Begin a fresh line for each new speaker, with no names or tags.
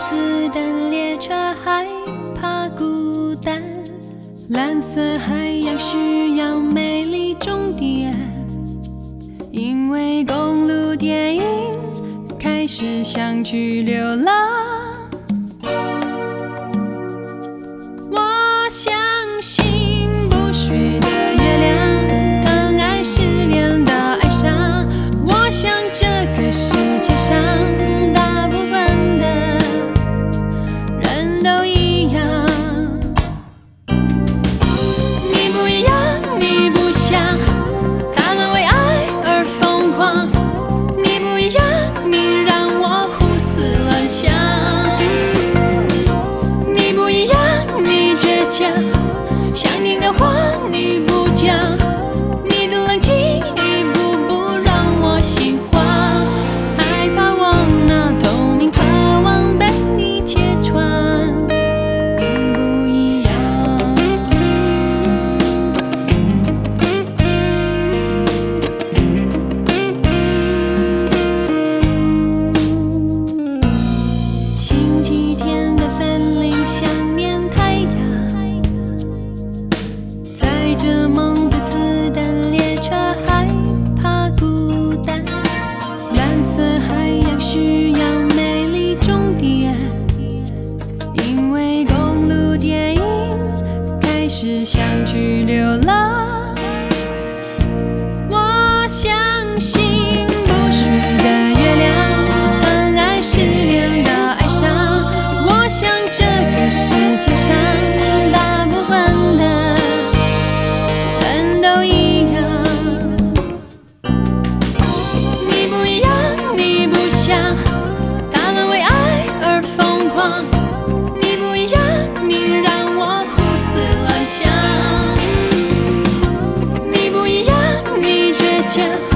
子弹列车害怕孤单，蓝色海洋需要美丽终点，因为公路电影开始想去流浪。我相信不睡的月亮，当爱失恋的哀伤。我想这个世界上大部分的人都一样。你不一样，你不像他们为爱而疯狂。你不一样，你让我胡思乱想。你不一样，你倔强，想听的话你不讲。你的冷静一步步让我心慌，害怕我那透明渴望被你揭穿。你不一样。星期天的森林想念太阳，载着梦的子弹列车害怕孤单，蓝色海洋需要美丽终点，因为公路电影开始想去流浪。我相信不睡的月亮，当爱失恋的哀伤。我想这个世界上大部分的人都一样。你不一样，你不像他们为爱而疯狂。你不一样，你让我胡思乱想。你不一样，你倔强，